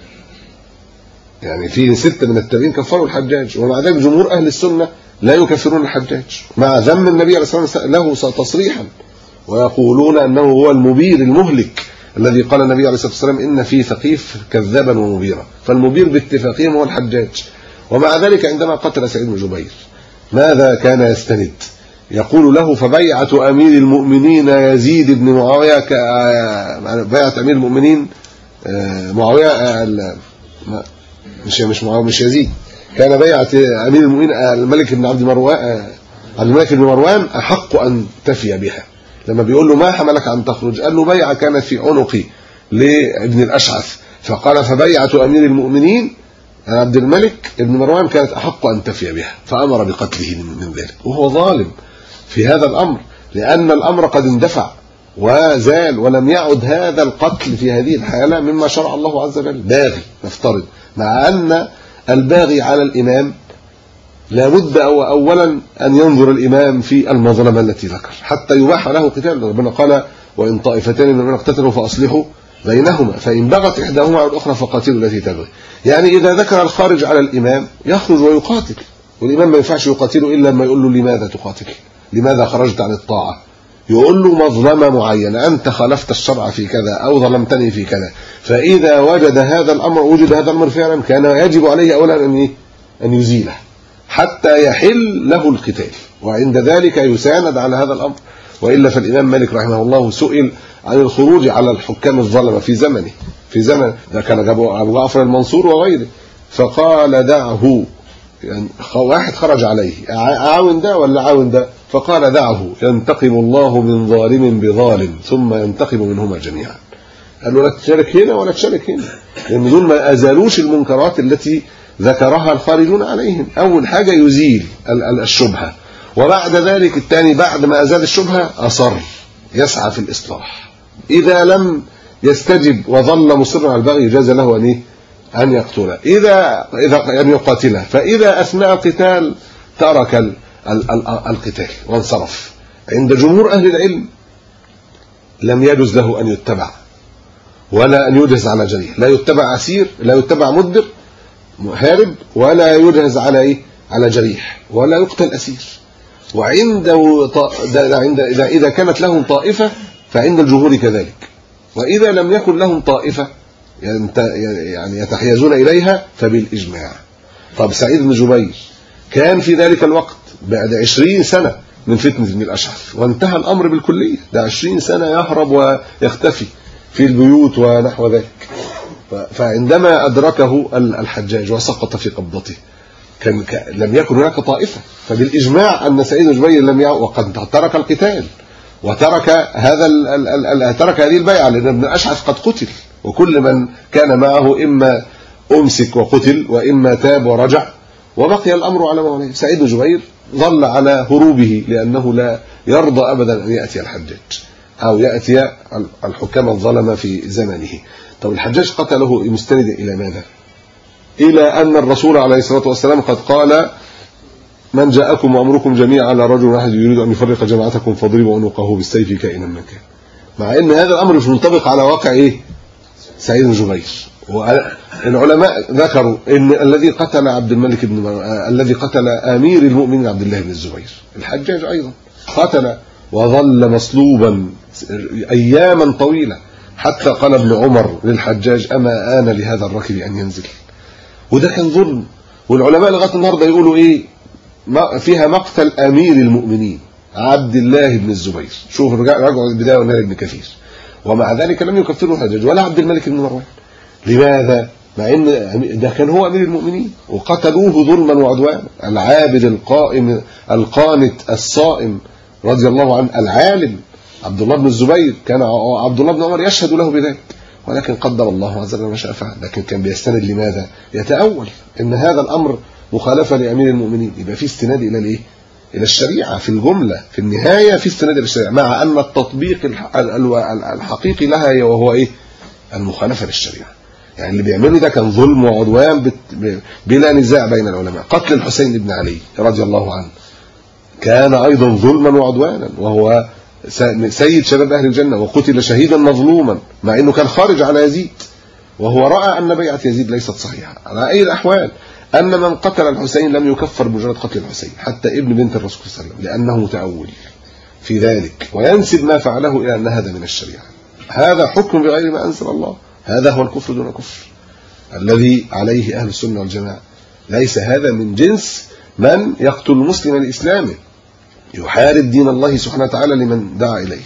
Speaker 3: يعني في 6 من التابعين كفروا الحجاج، ومع ذلك جمهور اهل السنه لا يكفرون الحجاج مع ذم النبي عليه الصلاه والسلام له تصريحا، ويقولون انه هو المبير المهلك الذي قال النبي عليه الصلاه والسلام ان في ثقيف كذابا ومبيرا، فالمبير باتفاقهم هو الحجاج. ومع ذلك عندما قتل سعيد بن جبير ماذا كان يستند؟ يقول له فبيعة أمير المؤمنين يزيد بن معاوية، بيعة أمير المؤمنين معاوية مش يزيد، كان بيعة أمير المؤمنين الملك بن عبد الملك بن مروان أحق أن تفي بها. لما بيقول له ما حملك أن تخرج؟ قال له بيعة كانت في عنقي لابن الأشعث، فقال فبيعة أمير المؤمنين عبد الملك بن مروان كانت أحق أن تفي بها، فأمر بقتله من ذلك، وهو ظالم في هذا الأمر لأن الأمر قد اندفع وزال، ولم يعد هذا القتل في هذه الحالة مما شرع الله عز وجل. باغي نفترض، مع أن الباغي على الإمام لابد أولا أن ينظر الإمام في المظلمة التي ذكر حتى يباح له قتال. ربنا قال وإن طائفتان من المؤمنين اقتتلوا فأصلحوا بينهما فإن بغت إحداهما على الأخرى فقاتلوا التي تبغي. يعني إذا ذكر الخارج على الإمام يخرج ويقاتل، والإمام ما ينفعش يقاتله إلا لما يقول له لماذا تقاتل، لماذا خرجت عن الطاعة، يقول له مظلمة معينة، أنت خالفت الشرع في كذا أو ظلمتني في كذا. فإذا وجد هذا الأمر فعلا كان يجب عليه أولا أن يزيله حتى يحل له القتال، وعند ذلك يساند على هذا الأمر. وإلا فالإمام مالك رحمه الله سئل عن الخروج على الحكام الظلمة في زمن ده كان أبو جعفر المنصور وغيره، فقال دعه، يعني واحد خرج عليه عاون ده ولا عاون ده، فقال دعه ينتقم الله من ظالم بظالم ثم ينتقم منهما جميعا. قال له لا تشارك هنا ولا تشارك هنا، لأن دول ما أزالوش المنكرات التي ذكرها الخارجون عليهم. أول حاجة يزيل الشبهة، وبعد ذلك الثاني بعد ما أزال الشبهة أصر يسعى في الإصلاح. إذا لم يستجب وظل مصرا على البغي جاز له أن يقتله، إذا أن يقاتله. فإذا أثناء القتال ترك القتال وانصرف، عند جمهور أهل العلم لم يجوز له أن يتبع ولا أن يجهز على جريح، لا يتبع أسير، لا يتبع مدبر هارب، ولا يجهز على جريح، ولا يقتل أسير. إذا كانت لهم طائفة فعند الجمهور كذلك، وإذا لم يكن لهم طائفة يعني يتحيزون إليها فبالإجماع. طب سعيد بن جبير كان في ذلك الوقت بعد 20 سنة من فتنة ابن الأشعث، وانتهى الأمر بالكلية، ده 20 سنة يهرب ويختفي في البيوت ونحو ذلك. فعندما أدركه الحجاج وسقط في قبضته لم يكن هناك طائفة، فبالإجماع أن سعيد بن جبير لم يعد، وقد ترك القتال وترك ترك هذه البيعة، لأن ابن الأشعث قد قتل، وكل من كان معه إما أمسك وقتل وإما تاب ورجع، وبقي الأمر على ما عليه. سعيد بن جبير ظل على هروبه لأنه لا يرضى أبدا أن يأتي الحجاج أو يأتي الحكام الظلمة في زمانه. طب الحجاج قتله مستند إلى ماذا؟ إلى أن الرسول عليه الصلاة والسلام قد قال من جاءكم وأمركم جميعا على رجل واحد يريد أن يفرق جماعتكم فاضربوا عنقه بالسيف كائنا من كان. مع أن هذا الأمر مش منطبق على واقع سعيد بن جبير. والعلماء ذكروا أن الذي قتل عبد الملك الذي قتل أمير المؤمنين عبد الله بن الزبير الحجاج أيضا قتل وظل مصلوبا أياما طويلة، حتى قال ابن عمر للحجاج أما آن لهذا الركب أن ينزل. وده كان ظلم. والعلماء لغايه النهارده يقولوا ايه فيها مقتل امير المؤمنين عبد الله بن الزبير. شوف رجعوا البدايه والنهايه ابن كثير، ومع ذلك لم يكفره الحجاج ولا عبد الملك بن مروان. لماذا؟ مع ان ده كان هو امير المؤمنين وقتلوه ظلما وعدوانا. العابد القائم القانت الصائم رضي الله عنه العالم عبد الله بن الزبير، كان عبد الله بن عمر يشهد له بذلك، ولكن قدر الله عز وجل ما شاء فعل. لكن كان بيستند لماذا؟ يتأول ان هذا الامر مخالفه لامير المؤمنين، يبقى في استناد الى الايه؟ الى الشريعه في الجمله، في النهايه في استناد الى الشريعه، مع ان التطبيق الحقيقي لها وهو ايه؟ المخالفه للشريعه. يعني اللي بيعمله ده كان ظلم وعدوان بلا نزاع بين العلماء. قتل الحسين بن علي رضي الله عنه كان ايضا ظلما وعدوانا، وهو سيد شباب اهل الجنه، وقتل شهيدا مظلوما مع انه كان خارج على يزيد، وهو راى ان بيعه يزيد ليست صحيحه على اي الاحوال. ان من قتل الحسين لم يكفر بمجرد قتل الحسين، حتى ابن بنت الرسول صلى الله عليه وسلم، لانه متأول في ذلك وينسب ما فعله الى ان هذا من الشريعه. هذا حكم بغير ما انزل الله، هذا هو الكفر دون كفر الذي عليه اهل السنه والجماعه. ليس هذا من جنس من يقتل المسلم لاسلامه، يحارب دين الله سبحانه وتعالى لمن دعا اليه.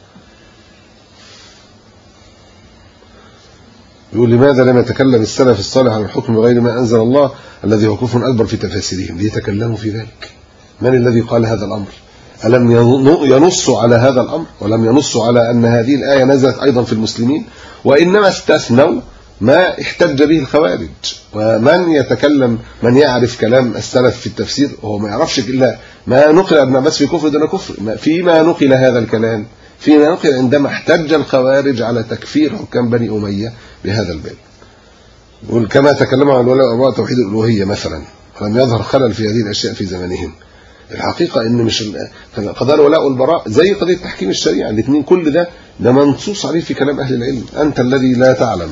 Speaker 3: يقول لماذا لم يتكلم السلف الصالح عن الحكم بغير ما انزل الله الذي هو كفر اكبر في تفاسيرهم؟ ليتكلموا في ذلك. من الذي قال هذا الامر؟ الم ينصوا على هذا الامر؟ ولم ينصوا على ان هذه الايه نزلت ايضا في المسلمين، وانما استثنوا ما احتج به الخوارج. ومن يتكلم من يعرف كلام السلف في التفسير وهو ما يعرفش الا ما نقل ابن عباس في كفر دون كفر. فيما نقل هذا الكلام فيما نقل عندما احتج الخوارج على تكفير حكام بني اميه بهذا الباب. يقول كما تكلموا عن الولاء والبراء توحيد الالوهيه مثلا، ولم يظهر خلل في هذه الاشياء في زمانهم. الحقيقه ان مش قضايا الولاء والبراء زي قضيه تحكيم الشريعه، الاثنين كل ده منصوص عليه في كلام اهل العلم، انت الذي لا تعلم.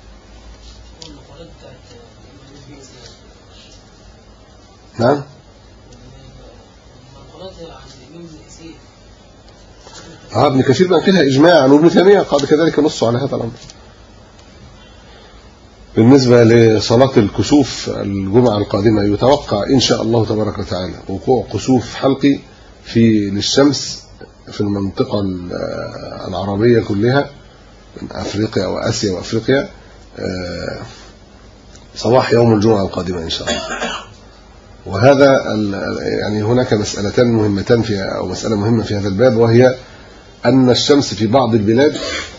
Speaker 3: نعم ابن كثير بنقلها اجماعا، وابن تيميه قال كذلك نص على هذا الامر. بالنسبه لصلاه الكسوف الجمعه القادمه، يتوقع ان شاء الله تبارك وتعالى وقوع كسوف حلقي للشمس في المنطقه العربيه كلها من افريقيا واسيا وافريقيا صباح يوم الجمعه القادمه ان شاء الله. وهذا يعني هناك مسألتان مهمتان في أو مسألة مهمة في هذا الباب، وهي أن الشمس في بعض البلاد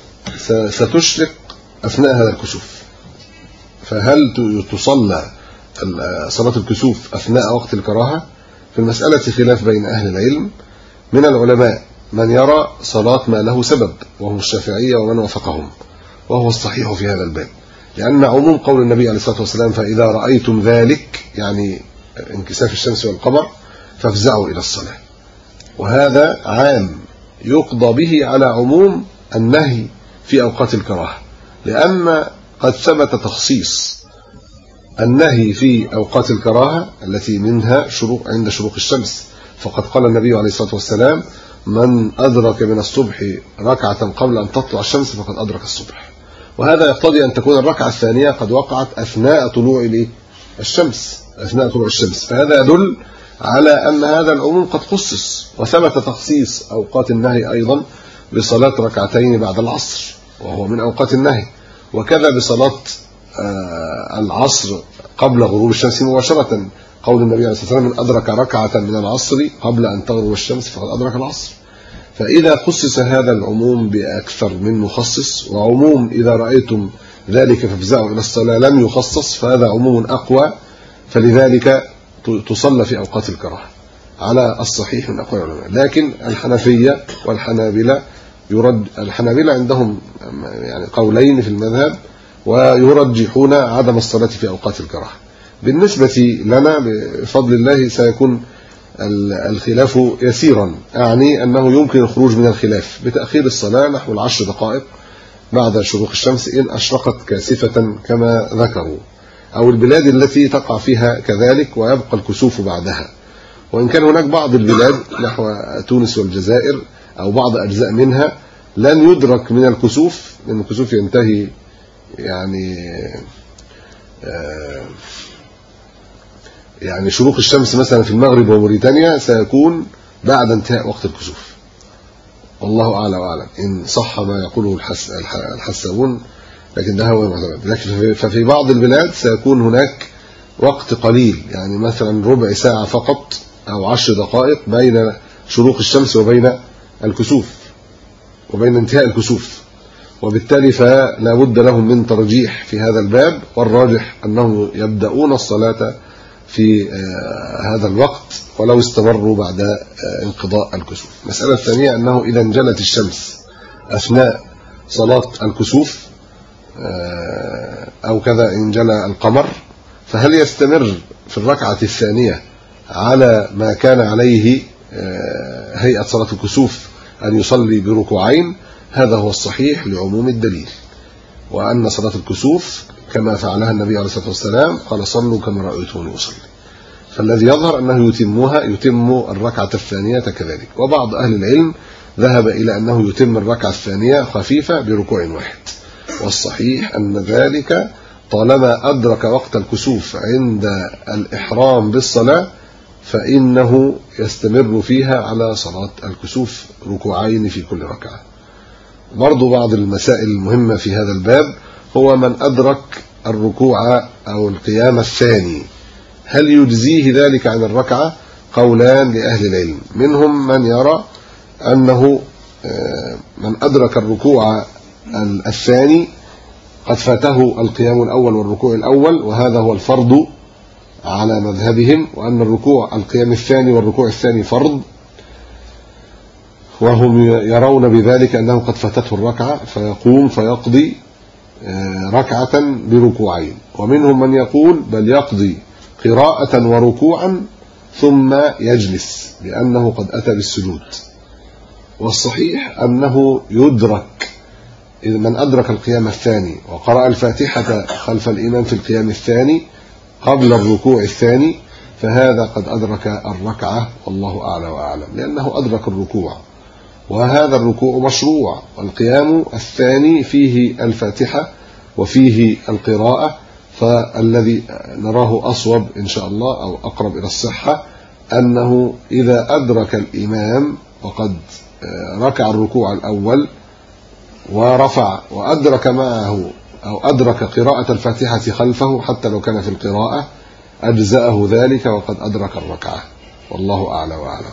Speaker 3: ستشرق أثناء هذا الكسوف. فهل تصلى صلاة الكسوف أثناء وقت الكراهة؟ في المسألة خلاف بين أهل العلم. من العلماء من يرى صلاة ما له سبب وهم الشافعية ومن وافقهم، وهو الصحيح في هذا الباب، لأن عموم قول النبي عليه الصلاة والسلام فإذا رأيتم ذلك، يعني انكساف الشمس والقمر، فافزعوا إلى الصلاة. وهذا عام يقضى به على عموم النهي في أوقات الكراهة، لأن قد ثبت تخصيص النهي في أوقات الكراهة التي منها عند شروق الشمس. فقد قال النبي عليه الصلاة والسلام من أدرك من الصبح ركعة قبل أن تطلع الشمس فقد أدرك الصبح. وهذا يقتضي أن تكون الركعة الثانية قد وقعت أثناء طلوع الشمس، أثناء طلوع الشمس. فهذا يدل على أن هذا العموم قد خصص. وثبت تخصيص أوقات النهي أيضا بصلاة ركعتين بعد العصر وهو من أوقات النهي، وكذا بصلاة العصر قبل غروب الشمس مباشرة. قول النبي عليه الصلاة والسلام من أدرك ركعة من العصر قبل أن تغرب الشمس فقد أدرك العصر. فإذا خصص هذا العموم بأكثر من مخصص، وعموم إذا رأيتم ذلك فافزعوا إلى الصلاة لم يخصص، فهذا عموم أقوى، فلذلك تصلى في أوقات الكراهة على الصحيح من أقوال العلماء. لكن الحنفية والحنابلة الحنابلة عندهم يعني قولين في المذهب، ويرجحون عدم الصلاة في أوقات الكراهة. بالنسبة لنا بفضل الله سيكون الخلاف يسيرا، أعني أنه يمكن الخروج من الخلاف بتأخير الصلاة نحو 10 دقائق بعد شروق الشمس إن أشرقت كاسفة كما ذكروا، أو البلاد التي تقع فيها كذلك ويبقى الكسوف بعدها. وإن كان هناك بعض البلاد نحو تونس والجزائر أو بعض أجزاء منها لن يدرك من الكسوف، لأن الكسوف ينتهي يعني يعني شروق الشمس مثلا في المغرب وموريتانيا سيكون بعد انتهاء وقت الكسوف، والله أعلى وأعلم إن صح ما يقوله الحسابون، لكن ده هو المعتمد. لكن ففي بعض البلاد سيكون هناك وقت قليل، يعني مثلا ربع ساعة فقط أو 10 دقائق بين شروق الشمس وبين الكسوف وبين انتهاء الكسوف، وبالتالي فلا بد لهم من ترجيح في هذا الباب، والراجح أنهم يبدأون الصلاة في هذا الوقت ولو استمروا بعد انقضاء الكسوف. المسألة الثانية أنه إذا انجلت الشمس أثناء صلاة الكسوف أو كذا انجلى القمر، فهل يستمر في الركعة الثانية على ما كان عليه هيئة صلاة الكسوف أن يصلي بركوعين؟ هذا هو الصحيح لعموم الدليل، وأن صلاة الكسوف كما فعلها النبي عليه الصلاة والسلام قال صلوا كما رأيتوني أصلي، فالذي يظهر أنه يتم الركعة الثانية كذلك. وبعض أهل العلم ذهب إلى أنه يتم الركعة الثانية خفيفة بركوع واحد، والصحيح أن ذلك طالما أدرك وقت الكسوف عند الإحرام بالصلاة فإنه يستمر فيها على صلاة الكسوف ركوعين في كل ركعة. برضو بعض المسائل المهمة في هذا الباب هو من أدرك الركوع أو القيام الثاني هل يجزيه ذلك عن الركعة؟ قولان لأهل العلم، منهم من يرى أنه من أدرك الركوع الثاني قد فاته القيام الأول والركوع الأول، وهذا هو الفرض على مذهبهم، وأن القيام الثاني والركوع الثاني فرض، وهم يرون بذلك أنه قد فاتته الركعة فيقوم فيقضي ركعة بركوعين. ومنهم من يقول بل يقضي قراءة وركوعا ثم يجلس لأنه قد أتى بالسجود. والصحيح أنه يدرك إذا من أدرك القيام الثاني وقرأ الفاتحة خلف الإمام في القيام الثاني قبل الركوع الثاني فهذا قد أدرك الركعة، والله أعلى وأعلم، لأنه أدرك الركوع، وهذا الركوع مشروع، والقيام الثاني فيه الفاتحة وفيه القراءة. فالذي نراه أصوب إن شاء الله أو أقرب إلى الصحة أنه إذا أدرك الإمام وقد ركع الركوع الأول ورفع وأدرك معه أو أدرك قراءة الفاتحة خلفه حتى لو كان في القراءة أجزأه ذلك وقد أدرك الركعة، والله أعلى وأعلم.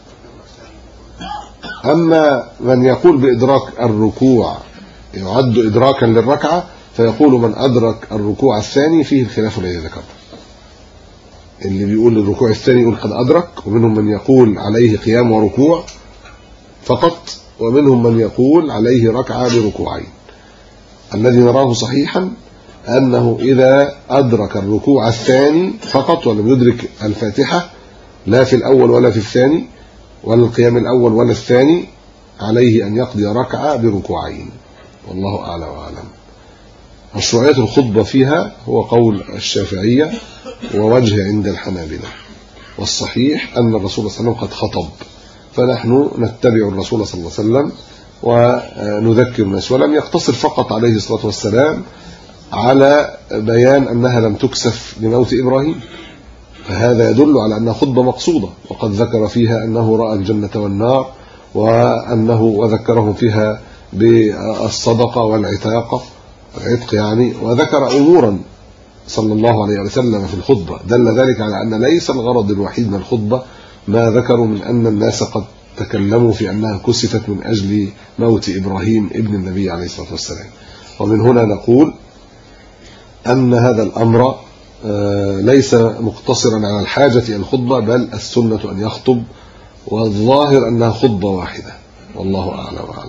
Speaker 3: أما من يقول بإدراك الركوع يعد إدراكا للركعة فيقول من أدرك الركوع الثاني فيه الخلاف الذي ذكره، اللي بيقول الركوع الثاني يقول قد أدرك، ومنهم من يقول عليه قيام وركوع فقط، ومنهم من يقول عليه ركعة بركوعين. الذي نراه صحيحا أنه إذا أدرك الركوع الثاني فقط ولم يدرك الفاتحة لا في الأول ولا في الثاني ولا القيام الأول ولا الثاني عليه أن يقضي ركعة بركوعين، والله أعلى وأعلم. مشروعية الخطبة فيها هو قول الشافعية ووجه عند الحنابلة، والصحيح أن الرسول صلى الله عليه وسلم قد خطب، فنحن نتبع الرسول صلى الله عليه وسلم ونذكر الناس، ولم يقتصر فقط عليه الصلاة والسلام على بيان أنها لم تكسف لموت إبراهيم، فهذا يدل على أنها خطبة مقصودة، وقد ذكر فيها أنه رأى الجنة والنار، وأنه وذكرهم فيها بالصدقة والعتاق يعني، وذكر أمورا صلى الله عليه وسلم في الخطبة دل ذلك على أن ليس الغرض الوحيد من الخطبة ما ذكروا من أن الناس قد تكلموا في أنها كسفت من أجل موت إبراهيم ابن النبي عليه الصلاة والسلام. ومن هنا نقول أن هذا الأمر ليس مقتصرا على الحاجة إلى الخطبة، بل السنة أن يخطب، والظاهر أنها خطبة واحدة، والله أعلى وأعلم.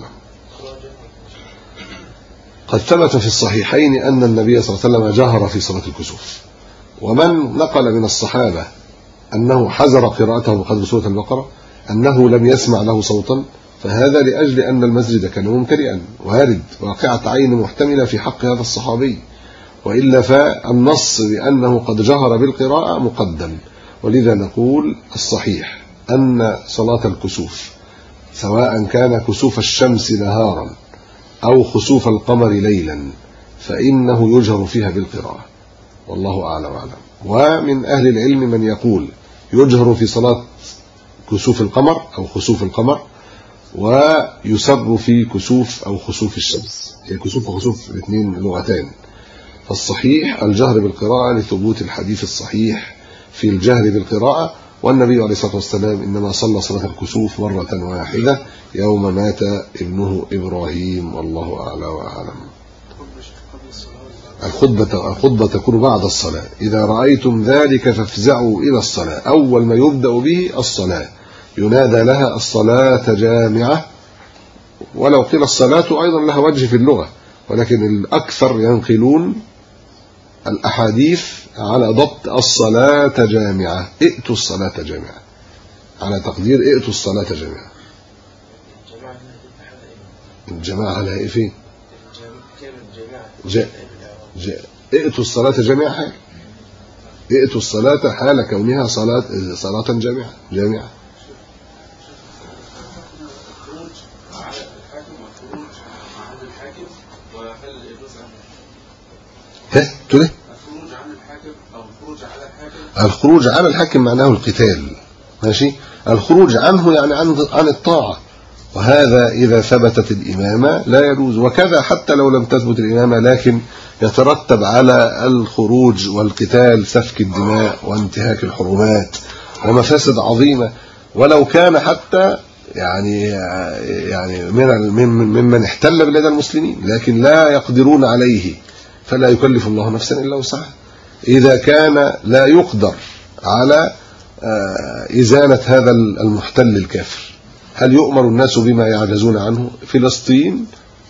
Speaker 3: قد ثبت في الصحيحين أن النبي صلى الله عليه وسلم جهر في صلاة الكسوف، ومن نقل من الصحابة أنه حذر قراءته بقدر سورة البقرة أنه لم يسمع له صوتا، فهذا لأجل أن المسجد كان ممتلئا، وارد واقعة عين محتملة في حق هذا الصحابي، وإلا فالنص بأنه قد جهر بالقراءة مقدم. ولذا نقول الصحيح أن صلاة الكسوف سواء كان كسوف الشمس نهارا أو خسوف القمر ليلا فإنه يجهر فيها بالقراءة، والله أعلى وأعلم. ومن أهل العلم من يقول يجهر في صلاة كسوف القمر أو خسوف القمر، ويسر في كسوف أو خسوف الشمس. هي كسوف وخسوف الاثنين لغتان، فالصحيح الجهر بالقراءة لثبوت الحديث الصحيح في الجهر بالقراءة. والنبي عليه الصلاة والسلام إنما صلى صلاة الكسوف مرة واحدة يوم مات ابنه إبراهيم، والله أعلى وأعلم. الخطبة تكون بعد الصلاة. إذا رأيتم ذلك فافزعوا إلى الصلاة. أول ما يبدأ به الصلاة، ينادى لها الصلاة جامعة، ولو قيل الصلاة أيضا لها وجه في اللغة، ولكن الأكثر ينقلون الأحاديث على ضبط الصلاة جامعة. ائتوا الصلاة جامعة، على تقدير ائتوا الصلاة جامعة. الجماعة على إيه فين؟ ائتوا الصلاة جامعة حال، ائتوا الصلاة حال كونها صلاة جامعة. تقول الخروج على الحاكم معناه القتال، ماشي. الخروج عنه يعني عن الطاعة، وهذا إذا ثبتت الإمامة لا يجوز. وكذا حتى لو لم تثبت الإمامة، لكن يترتب على الخروج والقتال سفك الدماء وانتهاك الحرمات ومفاسد عظيمة، ولو كان حتى يعني ممن احتل بلاد المسلمين، لكن لا يقدرون عليه، فلا يكلف الله نفسا إلا وسعها. إذا كان لا يقدر على إزالة هذا المحتل الكافر، هل يؤمر الناس بما يعجزون عنه؟ فلسطين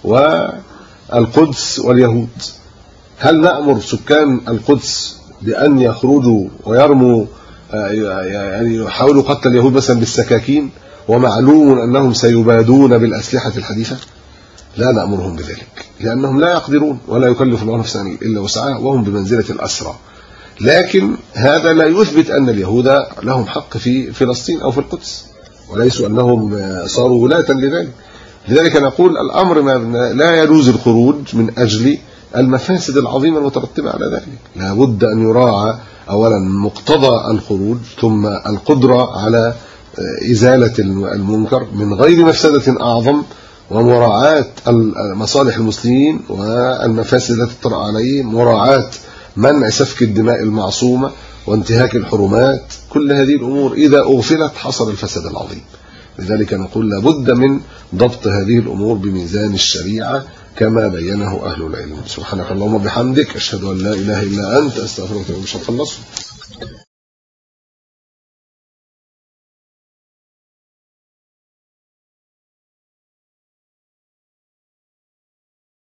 Speaker 3: والقدس واليهود، هل نأمر سكان القدس بأن يخرجوا ويرموا يعني يحاولوا قتل اليهود مثلا بالسكاكين، ومعلوم أنهم سيبادون بالأسلحة الحديثة؟ لا نأمرهم بذلك، لأنهم لا يقدرون، ولا يكلف الله نفسا إلا وسعها، وهم بمنزلة الأسرى. لكن هذا لا يثبت أن اليهود لهم حق في فلسطين أو في القدس، وليسوا أنهم صاروا ولاة لذلك. لذلك نقول الأمر لا يجوز الخروج من أجل المفاسد العظيمة المترتبة على ذلك. لا بد أن يراعى أولا مقتضى الخروج، ثم القدرة على إزالة المنكر من غير مفسدة أعظم، ومراعاة مصالح المسلمين والمفاسد التي تطرأ عليهم، مراعاة منع سفك الدماء المعصومة وانتهاك الحرمات. كل هذه الأمور إذا أغفلت حصل الفساد العظيم. لذلك نقول لابد من ضبط هذه الأمور بميزان الشريعة كما بينه أهل العلم. سبحانك اللهم وبحمدك، أشهد أن لا إله إلا أنت، أستغفرك وأتوب إليك.